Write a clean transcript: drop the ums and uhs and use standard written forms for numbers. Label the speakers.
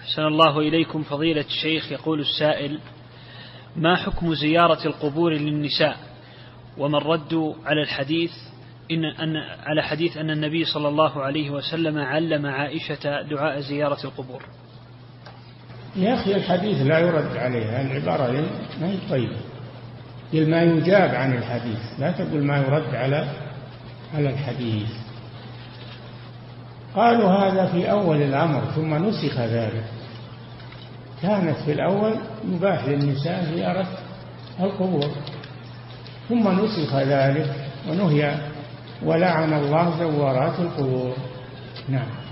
Speaker 1: أحسن الله إليكم فضيلة الشيخ. يقول السائل: ما حكم زيارة القبور للنساء، وما الرد على الحديث على حديث أن النبي صلى الله عليه وسلم علم عائشة دعاء زيارة القبور؟
Speaker 2: يا أخي الحديث لا يرد عليه، العبارة ما هي طيبة، قل ما يجاب عن الحديث، لا تقول ما يرد على الحديث. قالوا هذا في أول الأمر ثم نسخ ذلك. كانت في الأول يباح للنساء زيارة القبور ثم نسخ ذلك ونهي ولعن الله زوارات القبور. نعم.